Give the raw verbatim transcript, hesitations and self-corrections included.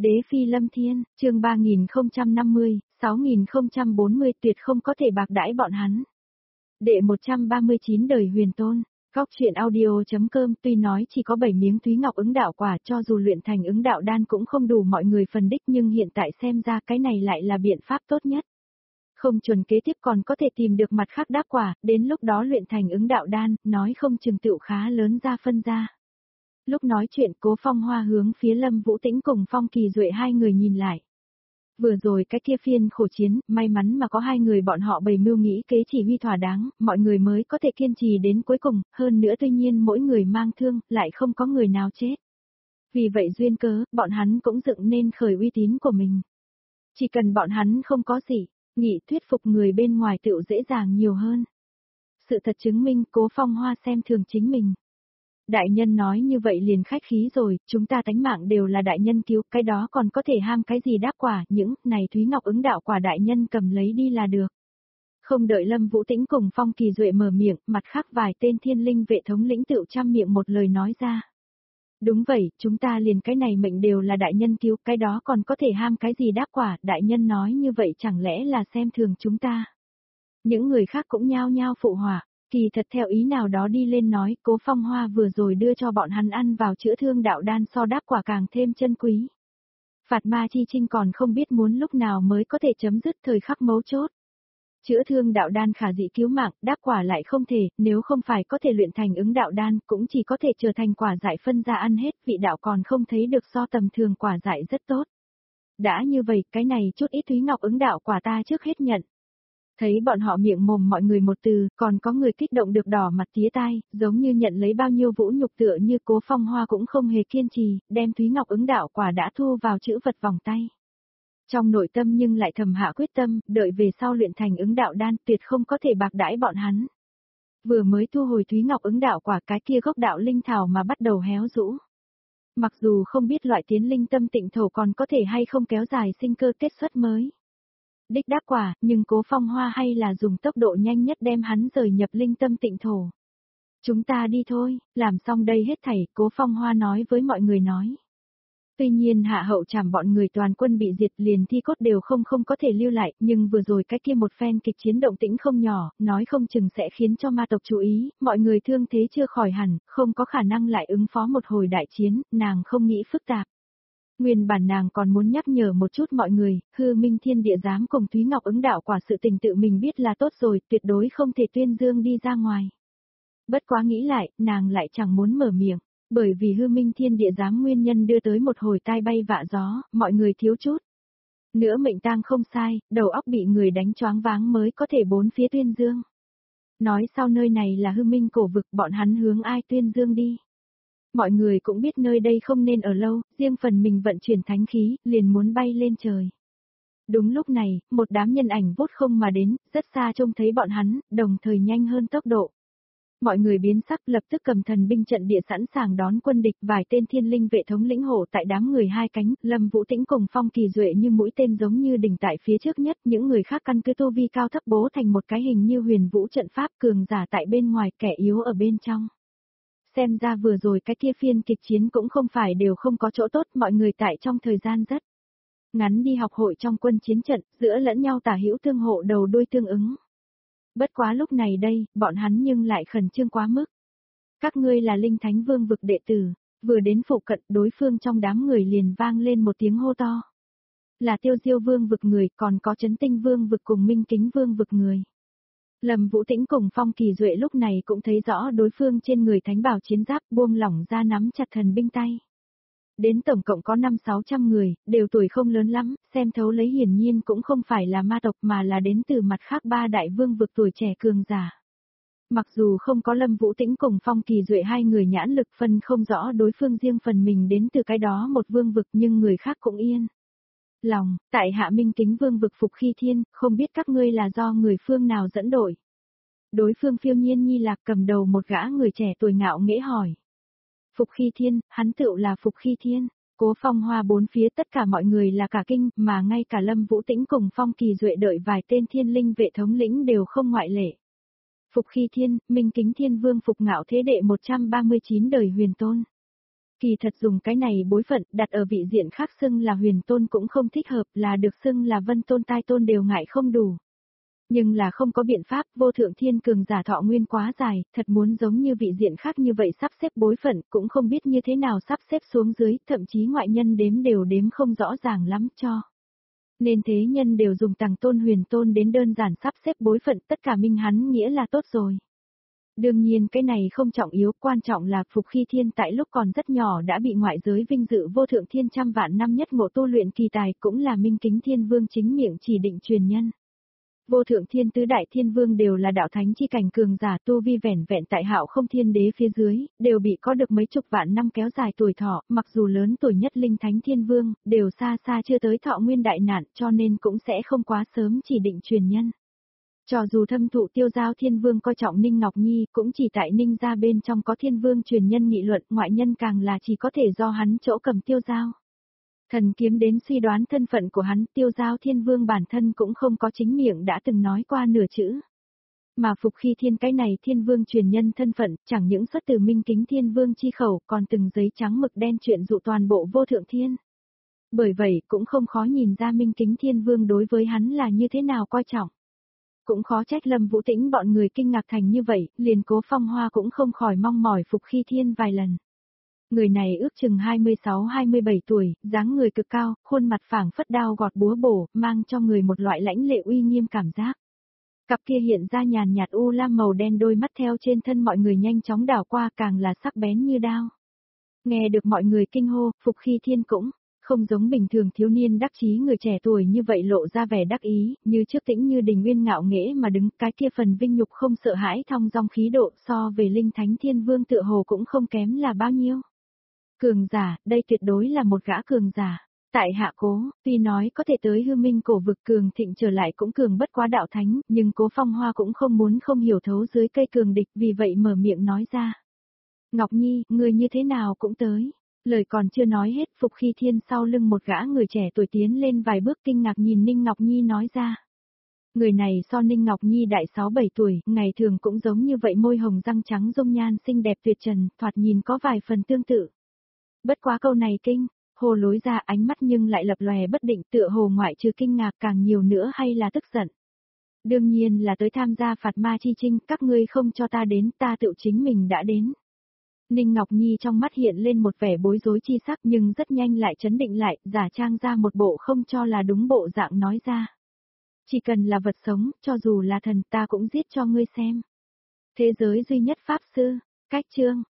Đế phi lâm thiên, chương ba nghìn không trăm năm mươi, sáu nghìn không trăm bốn mươi tuyệt không có thể bạc đãi bọn hắn. Đệ một trăm ba mươi chín đời huyền tôn, góc truyện audio.com tuy nói chỉ có bảy miếng Thúy Ngọc ứng đạo quả cho dù luyện thành ứng đạo đan cũng không đủ mọi người phần đích nhưng hiện tại xem ra cái này lại là biện pháp tốt nhất. Không chuẩn kế tiếp còn có thể tìm được mặt khác đáp quả, đến lúc đó luyện thành ứng đạo đan, nói không chừng tựu khá lớn ra phân ra. Lúc nói chuyện Cố Phong Hoa hướng phía Lâm Vũ Tĩnh cùng Phong Kỳ Duệ hai người nhìn lại. Vừa rồi cái kia phiên khổ chiến, may mắn mà có hai người bọn họ bày mưu nghĩ kế chỉ huy thỏa đáng, mọi người mới có thể kiên trì đến cuối cùng, hơn nữa tuy nhiên mỗi người mang thương, lại không có người nào chết. Vì vậy duyên cớ, bọn hắn cũng dựng nên khởi uy tín của mình. Chỉ cần bọn hắn không có gì, nghị thuyết phục người bên ngoài tựu dễ dàng nhiều hơn. Sự thật chứng minh Cố Phong Hoa xem thường chính mình. Đại nhân nói như vậy liền khách khí rồi, chúng ta tánh mạng đều là đại nhân cứu, cái đó còn có thể ham cái gì đáp quả, những này Thúy Ngọc ứng đạo quả đại nhân cầm lấy đi là được. Không đợi Lâm Vũ Tĩnh cùng Phong Kỳ Duệ mở miệng, mặt khác vài tên thiên linh vệ thống lĩnh tựu trăm miệng một lời nói ra. Đúng vậy, chúng ta liền cái này mệnh đều là đại nhân cứu, cái đó còn có thể ham cái gì đáp quả, đại nhân nói như vậy chẳng lẽ là xem thường chúng ta. Những người khác cũng nhao nhao phụ họa. Kỳ thật theo ý nào đó đi lên nói, Cố Phong Hoa vừa rồi đưa cho bọn hắn ăn vào chữa thương đạo đan so đáp quả càng thêm chân quý. Phạt ma chi trinh còn không biết muốn lúc nào mới có thể chấm dứt thời khắc mấu chốt. Chữa thương đạo đan khả dĩ cứu mạng, đáp quả lại không thể, nếu không phải có thể luyện thành ứng đạo đan, cũng chỉ có thể trở thành quả dại phân ra ăn hết, vị đạo còn không thấy được so tầm thường quả dại rất tốt. Đã như vậy, cái này chút ít Thúy Ngọc ứng đạo quả ta trước hết nhận. Thấy bọn họ miệng mồm mọi người một từ, còn có người kích động được đỏ mặt tía tai, giống như nhận lấy bao nhiêu vũ nhục tựa như Cố Phong Hoa cũng không hề kiên trì, đem Thúy Ngọc ứng đạo quả đã thu vào chữ vật vòng tay. Trong nội tâm nhưng lại thầm hạ quyết tâm, đợi về sau luyện thành ứng đạo đan tuyệt không có thể bạc đãi bọn hắn. Vừa mới thu hồi Thúy Ngọc ứng đạo quả cái kia gốc đạo linh thảo mà bắt đầu héo rũ. Mặc dù không biết loại tiến linh tâm tịnh thổ còn có thể hay không kéo dài sinh cơ kết xuất mới. Đích đáp quả, nhưng Cố Phong Hoa hay là dùng tốc độ nhanh nhất đem hắn rời nhập linh tâm tịnh thổ. Chúng ta đi thôi, làm xong đây hết thảy, Cố Phong Hoa nói với mọi người nói. Tuy nhiên hạ hậu trảm bọn người toàn quân bị diệt liền thi cốt đều không không có thể lưu lại, nhưng vừa rồi cái kia một phen kịch chiến động tĩnh không nhỏ, nói không chừng sẽ khiến cho ma tộc chú ý, mọi người thương thế chưa khỏi hẳn, không có khả năng lại ứng phó một hồi đại chiến, nàng không nghĩ phức tạp. Nguyên bản nàng còn muốn nhắc nhở một chút mọi người, hư minh thiên địa giám cùng Thúy Ngọc ứng đạo quả sự tình tự mình biết là tốt rồi, tuyệt đối không thể tuyên dương đi ra ngoài. Bất quá nghĩ lại, nàng lại chẳng muốn mở miệng, bởi vì hư minh thiên địa giám nguyên nhân đưa tới một hồi tai bay vạ gió, mọi người thiếu chút. Nữa mệnh tang không sai, đầu óc bị người đánh choáng váng mới có thể bốn phía tuyên dương. Nói sau nơi này là hư minh cổ vực, bọn hắn hướng ai tuyên dương đi. Mọi người cũng biết nơi đây không nên ở lâu, riêng phần mình vận chuyển thánh khí, liền muốn bay lên trời. Đúng lúc này, một đám nhân ảnh vút không mà đến, rất xa trông thấy bọn hắn, đồng thời nhanh hơn tốc độ. Mọi người biến sắc lập tức cầm thần binh trận địa sẵn sàng đón quân địch, vài tên thiên linh vệ thống lĩnh hổ tại đám người hai cánh, Lâm Vũ Tĩnh cùng Phong Kỳ Duệ như mũi tên giống như đỉnh tại phía trước nhất, những người khác căn cứ tu vi cao thấp bố thành một cái hình như huyền vũ trận pháp cường giả tại bên ngoài, kẻ yếu ở bên trong. Xem ra vừa rồi cái kia phiên kịch chiến cũng không phải đều không có chỗ tốt, mọi người tại trong thời gian rất ngắn đi học hội trong quân chiến trận, giữa lẫn nhau tả hữu tương hộ đầu đuôi tương ứng. Bất quá lúc này đây, bọn hắn nhưng lại khẩn trương quá mức. Các ngươi là Linh Thánh Vương vực đệ tử, vừa đến phụ cận đối phương trong đám người liền vang lên một tiếng hô to. Là Tiêu Diêu Vương vực người, còn có Chấn Tinh Vương vực cùng Minh Kính Vương vực người. Lâm Vũ Tĩnh cùng Phong Kỳ Duệ lúc này cũng thấy rõ đối phương trên người thánh bảo chiến giáp buông lỏng ra nắm chặt thần binh tay. Đến tổng cộng có năm sáu trăm người, đều tuổi không lớn lắm, xem thấu lấy hiển nhiên cũng không phải là ma tộc mà là đến từ mặt khác ba đại vương vực tuổi trẻ cường giả. Mặc dù không có Lâm Vũ Tĩnh cùng Phong Kỳ Duệ hai người nhãn lực phân không rõ đối phương riêng phần mình đến từ cái đó một vương vực nhưng người khác cũng yên. Lòng, tại Hạ Minh Kính Vương vực Phục Khi Thiên, không biết các ngươi là do người phương nào dẫn đội. Đối phương Phiêu Nhiên Nhi Lạc cầm đầu một gã người trẻ tuổi ngạo nghễ hỏi. Phục Khi Thiên, hắn tựu là Phục Khi Thiên. Cố Phong Hoa bốn phía tất cả mọi người là cả kinh, mà ngay cả Lâm Vũ Tĩnh cùng Phong Kỳ Duệ đợi vài tên thiên linh vệ thống lĩnh đều không ngoại lệ. Phục Khi Thiên, Minh Kính Thiên Vương Phục Ngạo Thế Đệ một trăm ba mươi chín đời huyền tôn. Kỳ thật dùng cái này bối phận đặt ở vị diện khác xưng là huyền tôn cũng không thích hợp, là được xưng là vân tôn tai tôn đều ngại không đủ. Nhưng là không có biện pháp, vô thượng thiên cường giả thọ nguyên quá dài, thật muốn giống như vị diện khác như vậy sắp xếp bối phận, cũng không biết như thế nào sắp xếp xuống dưới, thậm chí ngoại nhân đếm đều đếm không rõ ràng lắm cho. Nên thế nhân đều dùng tàng tôn huyền tôn đến đơn giản sắp xếp bối phận, tất cả minh hắn nghĩa là tốt rồi. Đương nhiên cái này không trọng yếu, quan trọng là Phục Khi Thiên tại lúc còn rất nhỏ đã bị ngoại giới vinh dự vô thượng thiên trăm vạn năm nhất ngộ tu luyện kỳ tài, cũng là Minh Kính Thiên Vương chính miệng chỉ định truyền nhân. Vô thượng thiên tứ đại thiên vương đều là đạo thánh chi cảnh cường giả, tu vi vẻn vẹn tại Hạo Không Thiên Đế phía dưới, đều bị có được mấy chục vạn năm kéo dài tuổi thọ, mặc dù lớn tuổi nhất linh thánh thiên vương, đều xa xa chưa tới thọ nguyên đại nạn, cho nên cũng sẽ không quá sớm chỉ định truyền nhân. Cho dù thâm thụ Tiêu Giao Thiên Vương coi trọng Ninh Ngọc Nhi, cũng chỉ tại Ninh gia bên trong có Thiên Vương truyền nhân nghị luận, ngoại nhân càng là chỉ có thể do hắn chỗ cầm Tiêu Giao. Thần kiếm đến suy đoán thân phận của hắn, Tiêu Giao Thiên Vương bản thân cũng không có chính miệng đã từng nói qua nửa chữ. Mà Phục Khi Thiên cái này Thiên Vương truyền nhân thân phận, chẳng những xuất từ Minh Kính Thiên Vương chi khẩu, còn từng giấy trắng mực đen chuyện dụ toàn bộ vô thượng thiên. Bởi vậy, cũng không khó nhìn ra Minh Kính Thiên Vương đối với hắn là như thế nào coi trọng. Cũng khó trách Lâm Vũ Tĩnh bọn người kinh ngạc thành như vậy, liền Cố Phong Hoa cũng không khỏi mong mỏi Phục Khi Thiên vài lần. Người này ước chừng hai mươi sáu hai mươi bảy tuổi, dáng người cực cao, khuôn mặt phảng phất đao gọt búa bổ, mang cho người một loại lãnh lệ uy nghiêm cảm giác. Cặp kia hiện ra nhàn nhạt u lam màu đen đôi mắt theo trên thân mọi người nhanh chóng đảo qua càng là sắc bén như đao. Nghe được mọi người kinh hô, Phục Khi Thiên cũng không giống bình thường thiếu niên đắc chí người trẻ tuổi như vậy lộ ra vẻ đắc ý, như trước tĩnh như đình nguyên ngạo nghễ mà đứng, cái kia phần vinh nhục không sợ hãi thong dong khí độ so về linh thánh thiên vương tựa hồ cũng không kém là bao nhiêu. Cường giả, đây tuyệt đối là một gã cường giả. Tại Hạ Cố, tuy nói có thể tới hư minh cổ vực cường thịnh trở lại cũng cường bất quá đạo thánh, nhưng Cố Phong Hoa cũng không muốn không hiểu thấu dưới cây cường địch, vì vậy mở miệng nói ra. Ngọc Nhi, người như thế nào cũng tới. Lời còn chưa nói hết, Phục Khi Thiên sau lưng một gã người trẻ tuổi tiến lên vài bước kinh ngạc nhìn Ninh Ngọc Nhi nói ra. Người này so Ninh Ngọc Nhi đại sáu bảy tuổi, ngày thường cũng giống như vậy, môi hồng răng trắng dung nhan xinh đẹp tuyệt trần, thoạt nhìn có vài phần tương tự. Bất quá câu này kinh, hồ lối ra ánh mắt nhưng lại lập lòe bất định, tựa hồ ngoại trừ kinh ngạc càng nhiều nữa hay là tức giận. Đương nhiên là tới tham gia phạt ma chi chinh, các ngươi không cho ta đến, ta tự chính mình đã đến. Ninh Ngọc Nhi trong mắt hiện lên một vẻ bối rối chi sắc nhưng rất nhanh lại trấn định lại, giả trang ra một bộ không cho là đúng bộ dạng nói ra. Chỉ cần là vật sống, cho dù là thần ta cũng giết cho ngươi xem. Thế giới duy nhất pháp sư, cách chương.